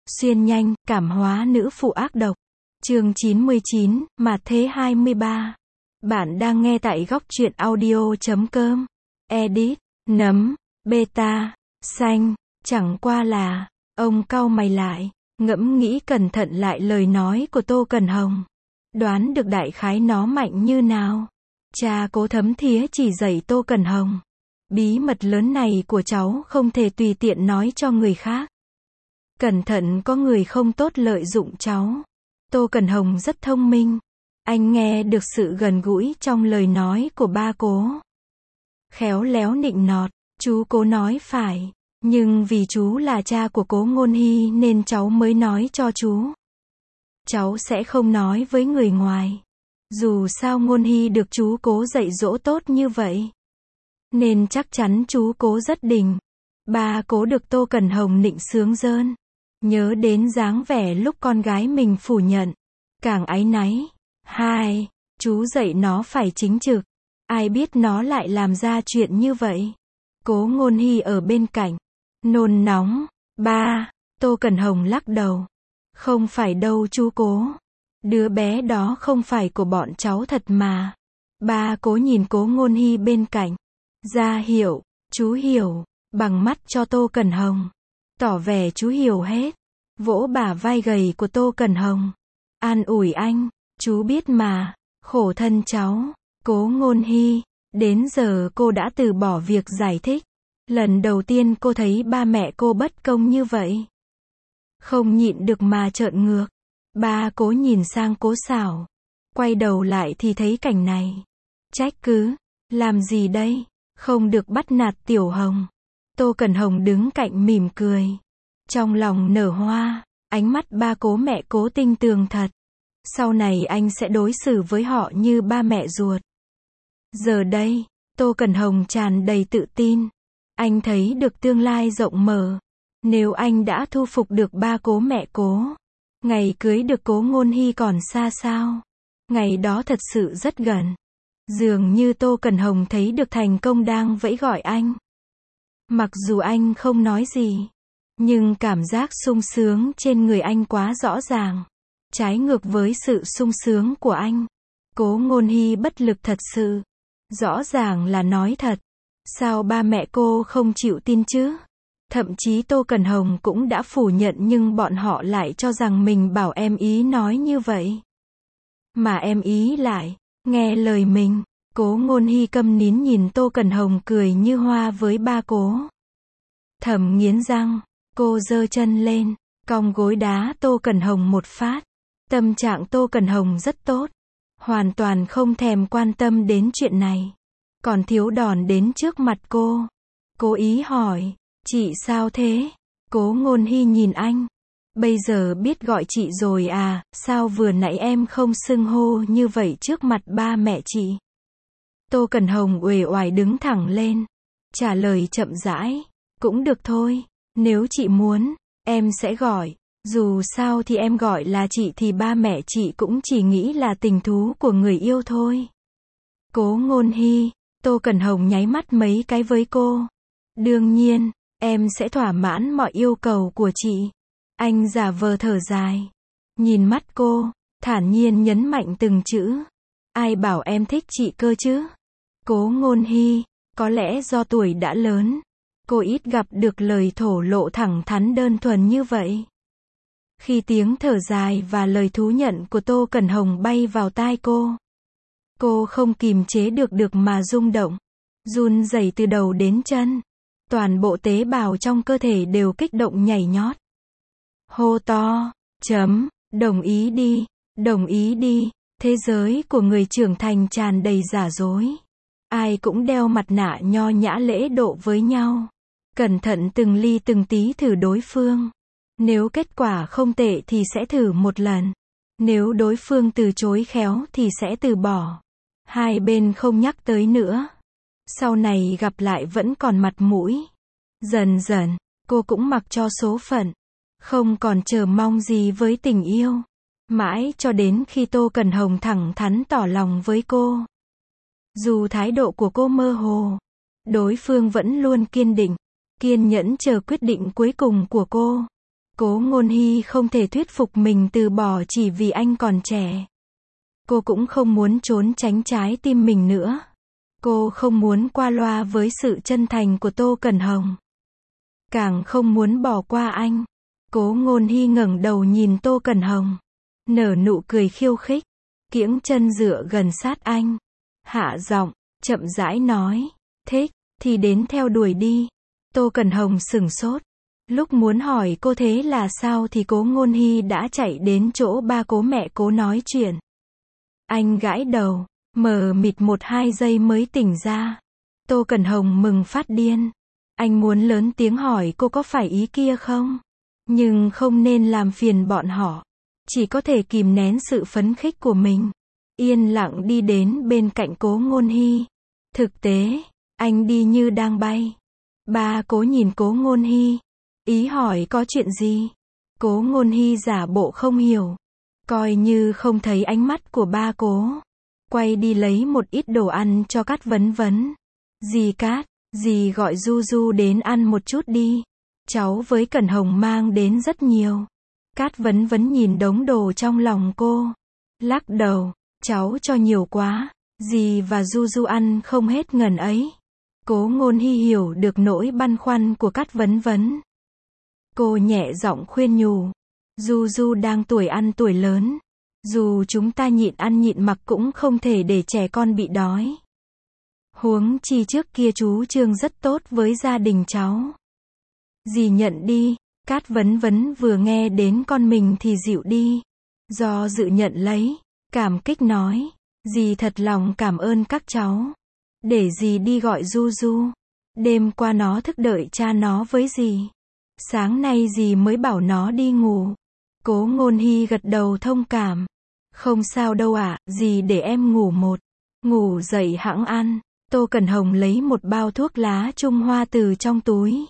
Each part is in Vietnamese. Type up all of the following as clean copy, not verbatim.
Xuyên nhanh, cảm hóa nữ phụ ác độc. Chương 99, Mạt thế 23. Bạn đang nghe tại góc truyện audio.com. Edit, nấm, beta, xanh, chẳng qua là, ông cau mày lại, ngẫm nghĩ cẩn thận lại lời nói của Tô Cẩn Hồng. Đoán được đại khái nó mạnh như nào. Cha Cố thấm thía chỉ dạy Tô Cẩn Hồng. Bí mật lớn này của cháu không thể tùy tiện nói cho người khác. Cẩn thận có người không tốt lợi dụng cháu. Tô Cẩn Hồng rất thông minh. Anh nghe được sự gần gũi trong lời nói của ba Cố. Khéo léo nịnh nọt, chú Cố nói phải. Nhưng vì chú là cha của Cố Ngôn Hy nên cháu mới nói cho chú. Cháu sẽ không nói với người ngoài. Dù sao Ngôn Hy được chú Cố dạy dỗ tốt như vậy. Nên chắc chắn chú Cố rất đỉnh. Ba Cố được Tô Cẩn Hồng nịnh sướng rơn. Nhớ đến dáng vẻ lúc con gái mình phủ nhận. Càng áy náy. Hai, chú dạy nó phải chính trực. Ai biết nó lại làm ra chuyện như vậy. Cố Ngôn Hy ở bên cạnh. Nôn nóng. Ba, Tô Cẩn Hồng lắc đầu. Không phải đâu chú Cố. Đứa bé đó không phải của bọn cháu thật mà. Ba Cố nhìn Cố Ngôn Hy bên cạnh. Ra hiệu, chú hiểu, bằng mắt cho Tô Cẩn Hồng. Tỏ vẻ chú hiểu hết. Vỗ bả vai gầy của Tô Cẩn Hồng. An ủi anh, chú biết mà, khổ thân cháu. Cố Ngôn Hy, đến giờ cô đã từ bỏ việc giải thích. Lần đầu tiên cô thấy ba mẹ cô bất công như vậy. Không nhịn được mà trợn ngược. Ba Cố nhìn sang Cố Xảo. Quay đầu lại thì thấy cảnh này. Trách cứ, làm gì đây? Không được bắt nạt Tiểu Hồng. Tô Cẩn Hồng đứng cạnh mỉm cười. Trong lòng nở hoa, ánh mắt ba Cố mẹ Cố tinh tường thật. Sau này anh sẽ đối xử với họ như ba mẹ ruột. Giờ đây, Tô Cẩn Hồng tràn đầy tự tin. Anh thấy được tương lai rộng mở. Nếu anh đã thu phục được ba Cố mẹ Cố, ngày cưới được Cố Ngôn Hy còn xa sao. Ngày đó thật sự rất gần. Dường như Tô Cẩn Hồng thấy được thành công đang vẫy gọi anh. Mặc dù anh không nói gì, nhưng cảm giác sung sướng trên người anh quá rõ ràng. Trái ngược với sự sung sướng của anh. Cố Ngôn Hy bất lực thật sự. Rõ ràng là nói thật. Sao ba mẹ cô không chịu tin chứ? Thậm chí Tô Cẩn Hồng cũng đã phủ nhận nhưng bọn họ lại cho rằng mình bảo em ý nói như vậy. Mà em ý lại nghe lời mình. Cố Ngôn Hy câm nín nhìn Tô Cẩn Hồng cười như hoa với ba Cố. Thầm nghiến răng, cô giơ chân lên, cong gối đá Tô Cẩn Hồng một phát. Tâm trạng Tô Cẩn Hồng rất tốt. Hoàn toàn không thèm quan tâm đến chuyện này. Còn thiếu đòn đến trước mặt cô. Cố ý hỏi, chị sao thế? Cố Ngôn Hy nhìn anh. Bây giờ biết gọi chị rồi à, sao vừa nãy em không xưng hô như vậy trước mặt ba mẹ chị? Tô Cẩn Hồng uể oải đứng thẳng lên. Trả lời chậm rãi. Cũng được thôi. Nếu chị muốn, em sẽ gọi. Dù sao thì em gọi là chị thì ba mẹ chị cũng chỉ nghĩ là tình thú của người yêu thôi. Cố Ngôn Hy. Tô Cẩn Hồng nháy mắt mấy cái với cô. Đương nhiên, em sẽ thỏa mãn mọi yêu cầu của chị. Anh giả vờ thở dài. Nhìn mắt cô, thản nhiên nhấn mạnh từng chữ. Ai bảo em thích chị cơ chứ? Cố Ngôn Hy, có lẽ do tuổi đã lớn. Cô ít gặp được lời thổ lộ thẳng thắn đơn thuần như vậy. Khi tiếng thở dài và lời thú nhận của Tô Cẩn Hồng bay vào tai cô không kìm chế được mà rung động. Run rẩy từ đầu đến chân. Toàn bộ tế bào trong cơ thể đều kích động nhảy nhót. Hô to, đồng ý đi, đồng ý đi. Thế giới của người trưởng thành tràn đầy giả dối. Ai cũng đeo mặt nạ nho nhã lễ độ với nhau. Cẩn thận từng ly từng tí thử đối phương. Nếu kết quả không tệ thì sẽ thử một lần. Nếu đối phương từ chối khéo thì sẽ từ bỏ. Hai bên không nhắc tới nữa. Sau này gặp lại vẫn còn mặt mũi. Dần dần, cô cũng mặc cho số phận. Không còn chờ mong gì với tình yêu. Mãi cho đến khi Tô Cẩn Hồng thẳng thắn tỏ lòng với cô. Dù thái độ của cô mơ hồ, đối phương vẫn luôn kiên định, kiên nhẫn chờ quyết định cuối cùng của cô. Cố Ngôn Hy không thể thuyết phục mình từ bỏ chỉ vì anh còn trẻ. Cô cũng không muốn trốn tránh trái tim mình nữa. Cô không muốn qua loa với sự chân thành của Tô Cẩn Hồng. Càng không muốn bỏ qua anh. Cố Ngôn Hy ngẩng đầu nhìn Tô Cẩn Hồng. Nở nụ cười khiêu khích. Kiễng chân dựa gần sát anh. Hạ giọng, chậm rãi nói. Thích, thì đến theo đuổi đi. Tô Cẩn Hồng sửng sốt. Lúc muốn hỏi cô thế là sao thì Cố Ngôn Hy đã chạy đến chỗ ba Cố mẹ Cố nói chuyện. Anh gãi đầu, mờ mịt 1-2 giây mới tỉnh ra. Tô Cẩn Hồng mừng phát điên. Anh muốn lớn tiếng hỏi cô có phải ý kia không? Nhưng không nên làm phiền bọn họ. Chỉ có thể kìm nén sự phấn khích của mình. Yên lặng đi đến bên cạnh Cố Ngôn Hy. Thực tế, anh đi như đang bay. Ba Cố nhìn Cố Ngôn Hy. Ý hỏi có chuyện gì? Cố Ngôn Hy giả bộ không hiểu. Coi như không thấy ánh mắt của ba Cố. Quay đi lấy một ít đồ ăn cho Cát Vấn Vấn. Dì Cát, dì gọi Du Du đến ăn một chút đi. Cháu với Cẩn Hồng mang đến rất nhiều. Cát Vấn Vấn nhìn đống đồ trong lòng cô. Lắc đầu, cháu cho nhiều quá. Dì và Du Du ăn không hết ngần ấy. Cố Ngôn Hy hiểu được nỗi băn khoăn của Cát Vấn Vấn. Cô nhẹ giọng khuyên nhủ. Du Du đang tuổi ăn tuổi lớn. Dù chúng ta nhịn ăn nhịn mặc cũng không thể để trẻ con bị đói. Huống chi trước kia chú Trương rất tốt với gia đình cháu. Dì nhận đi. Cát Vấn Vấn vừa nghe đến con mình thì dịu đi. Do dự nhận lấy. Cảm kích nói. Dì thật lòng cảm ơn các cháu. Để dì đi gọi Du Du. Đêm qua nó thức đợi cha nó với dì. Sáng nay dì mới bảo nó đi ngủ. Cố Ngôn Hy gật đầu thông cảm. Không sao đâu ạ, dì để em ngủ một. Ngủ dậy hẵng ăn. Tô Cẩn Hồng lấy một bao thuốc lá Trung Hoa từ trong túi.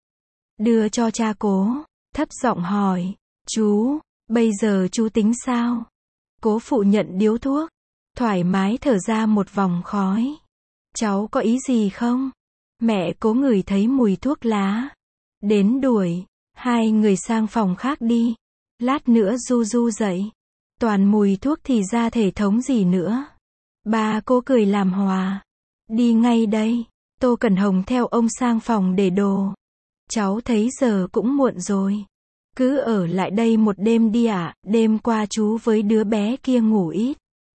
Đưa cho cha Cố. Thấp giọng hỏi. Chú, bây giờ chú tính sao? Cố phụ nhận điếu thuốc. Thoải mái thở ra một vòng khói. Cháu có ý gì không? Mẹ Cố ngửi thấy mùi thuốc lá. Đến đuổi. Hai người sang phòng khác đi. Lát nữa Du Du dậy. Toàn mùi thuốc thì ra thể thống gì nữa. Ba Cố cười làm hòa. Đi ngay đây. Tô Cẩn Hồng theo ông sang phòng để đồ. Cháu thấy giờ cũng muộn rồi. Cứ ở lại đây một đêm đi ạ. Đêm qua chú với đứa bé kia ngủ ít.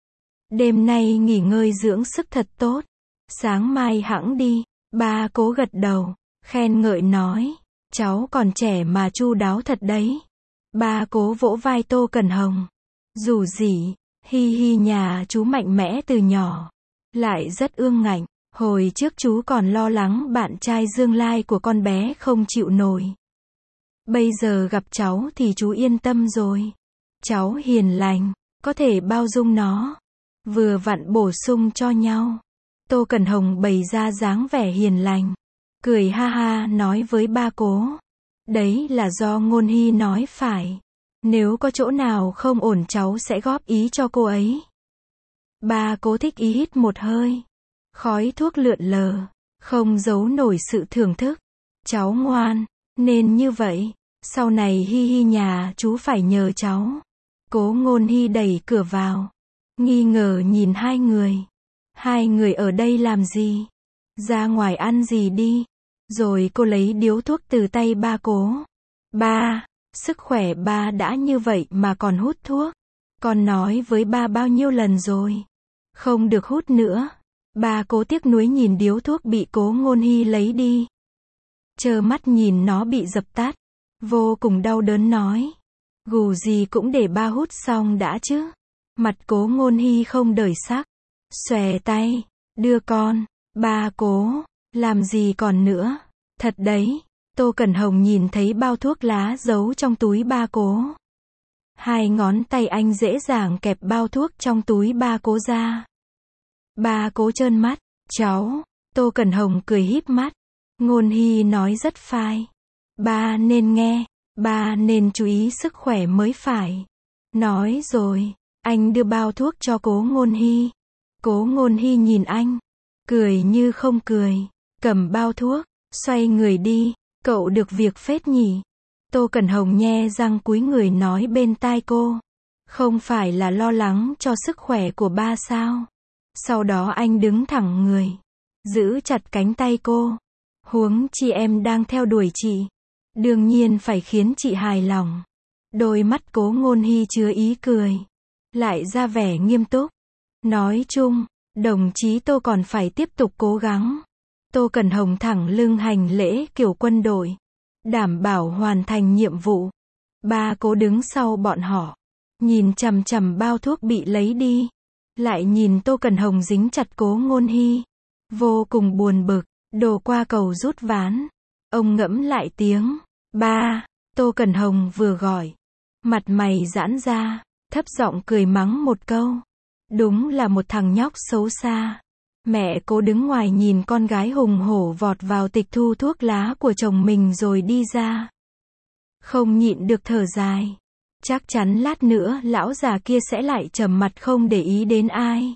Đêm nay nghỉ ngơi dưỡng sức thật tốt. Sáng mai hẵng đi. Ba Cố gật đầu. Khen ngợi nói. Cháu còn trẻ mà chu đáo thật đấy. Ba Cố vỗ vai Tô Cẩn Hồng. Dù gì, Hi Hi nhà chú mạnh mẽ từ nhỏ. Lại rất ương ngạnh. Hồi trước chú còn lo lắng bạn trai Dương Lai của con bé không chịu nổi. Bây giờ gặp cháu thì chú yên tâm rồi. Cháu hiền lành, có thể bao dung nó. Vừa vặn bổ sung cho nhau. Tô Cẩn Hồng bày ra dáng vẻ hiền lành. Cười ha ha nói với ba Cố. Đấy là do Ngôn Hy nói phải. Nếu có chỗ nào không ổn cháu sẽ góp ý cho cô ấy. Ba Cố thích ý hít một hơi. Khói thuốc lượn lờ. Không giấu nổi sự thưởng thức. Cháu ngoan. Nên như vậy. Sau này Hi Hi nhà chú phải nhờ cháu. Cố Ngôn Hy đẩy cửa vào. Nghi ngờ nhìn hai người. Hai người ở đây làm gì? Ra ngoài ăn gì đi. Rồi cô lấy điếu thuốc từ tay ba Cố. Ba, sức khỏe ba đã như vậy mà còn hút thuốc. Con nói với ba bao nhiêu lần rồi. Không được hút nữa. Ba Cố tiếc nuối nhìn điếu thuốc bị Cố Ngôn Hy lấy đi. Trơ mắt nhìn nó bị dập tắt. Vô cùng đau đớn nói. Gù gì cũng để ba hút xong đã chứ. Mặt Cố Ngôn Hy không đổi sắc. Xòe tay. Đưa con. Ba Cố. Làm gì còn nữa. Thật đấy. Tô Cẩn Hồng nhìn thấy bao thuốc lá giấu trong túi ba Cố. Hai ngón tay anh dễ dàng kẹp bao thuốc trong túi ba Cố ra. Ba Cố trơn mắt. Cháu. Tô Cẩn Hồng cười híp mắt. Ngôn Hy nói rất phai. Ba nên nghe. Ba nên chú ý sức khỏe mới phải. Nói rồi. Anh đưa bao thuốc cho Cố Ngôn Hy. Cố Ngôn Hy nhìn anh. Cười như không cười. Cầm bao thuốc. Xoay người đi. Cậu được việc phết nhỉ. Tô Cẩn Hồng nhe răng cúi người nói bên tai cô. Không phải là lo lắng cho sức khỏe của ba sao? Sau đó anh đứng thẳng người, giữ chặt cánh tay cô. Huống chi em đang theo đuổi chị. Đương nhiên phải khiến chị hài lòng. Đôi mắt Cố Ngôn Hy chứa ý cười, lại ra vẻ nghiêm túc. Nói chung, đồng chí Tô còn phải tiếp tục cố gắng. Tô Cẩn Hồng thẳng lưng hành lễ kiểu quân đội, đảm bảo hoàn thành nhiệm vụ. Ba Cố đứng sau bọn họ, nhìn chằm chằm bao thuốc bị lấy đi, lại nhìn Tô Cẩn Hồng dính chặt Cố Ngôn Hy, vô cùng buồn bực. Đồ qua cầu rút ván. Ông ngẫm lại tiếng ba. Tô Cẩn Hồng vừa gọi, mặt mày giãn ra, thấp giọng cười mắng một câu. Đúng là một thằng nhóc xấu xa. Mẹ Cố đứng ngoài nhìn con gái hùng hổ vọt vào tịch thu thuốc lá của chồng mình rồi đi ra. Không nhịn được thở dài. Chắc chắn lát nữa lão già kia sẽ lại trầm mặt không để ý đến ai.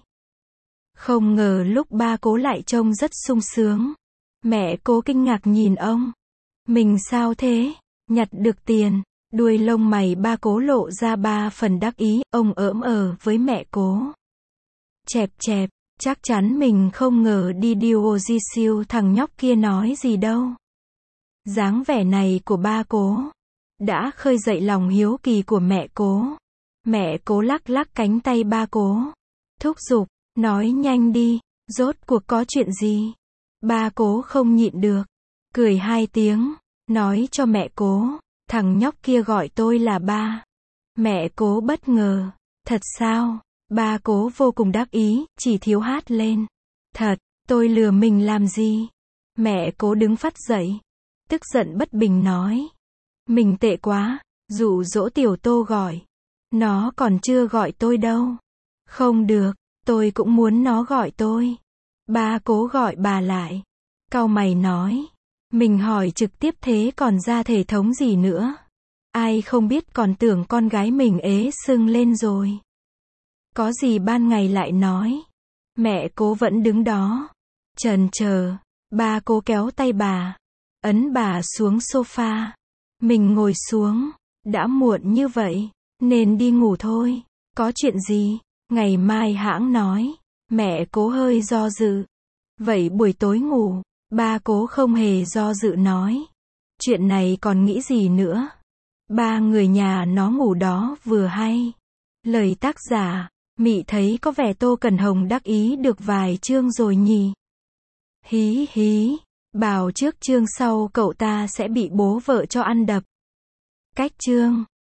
Không ngờ lúc ba Cố lại trông rất sung sướng. Mẹ Cố kinh ngạc nhìn ông. Mình sao thế? Nhặt được tiền. Đuôi lông mày ba Cố lộ ra ba phần đắc ý. Ông ỡm với mẹ Cố. Chẹp chẹp. Chắc chắn mình không ngờ đi Diêu thằng nhóc kia nói gì đâu. Dáng vẻ này của ba Cố đã khơi dậy lòng hiếu kỳ của mẹ Cố. Mẹ Cố lắc lắc cánh tay ba Cố, thúc giục, nói nhanh đi, rốt cuộc có chuyện gì? Ba Cố không nhịn được, cười hai tiếng, nói cho mẹ Cố, thằng nhóc kia gọi tôi là ba. Mẹ Cố bất ngờ, thật sao? Ba Cố vô cùng đắc ý, chỉ thiếu hát lên. Thật, tôi lừa mình làm gì? Mẹ Cố đứng phắt dậy, tức giận bất bình nói. Mình tệ quá, dụ dỗ tiểu Tô gọi. Nó còn chưa gọi tôi đâu. Không được, tôi cũng muốn nó gọi tôi. Ba Cố gọi bà lại. Cau mày nói. Mình hỏi trực tiếp thế còn ra thể thống gì nữa. Ai không biết còn tưởng con gái mình ế sưng lên rồi. Có gì ban ngày lại nói. Mẹ Cố vẫn đứng đó, chần chờ. Ba Cố kéo tay bà, ấn bà xuống sofa. Mình ngồi xuống. Đã muộn như vậy, nên đi ngủ thôi. Có chuyện gì? Ngày mai hãng nói. Mẹ Cố hơi do dự. Vậy buổi tối ngủ. Ba Cố không hề do dự nói. Chuyện này còn nghĩ gì nữa? Ba người nhà nó ngủ đó vừa hay. Lời tác giả, Mị thấy có vẻ Tô Cẩn Hồng đắc ý được vài chương rồi nhỉ. Hí hí, bảo trước chương sau cậu ta sẽ bị bố vợ cho ăn đập. Cách chương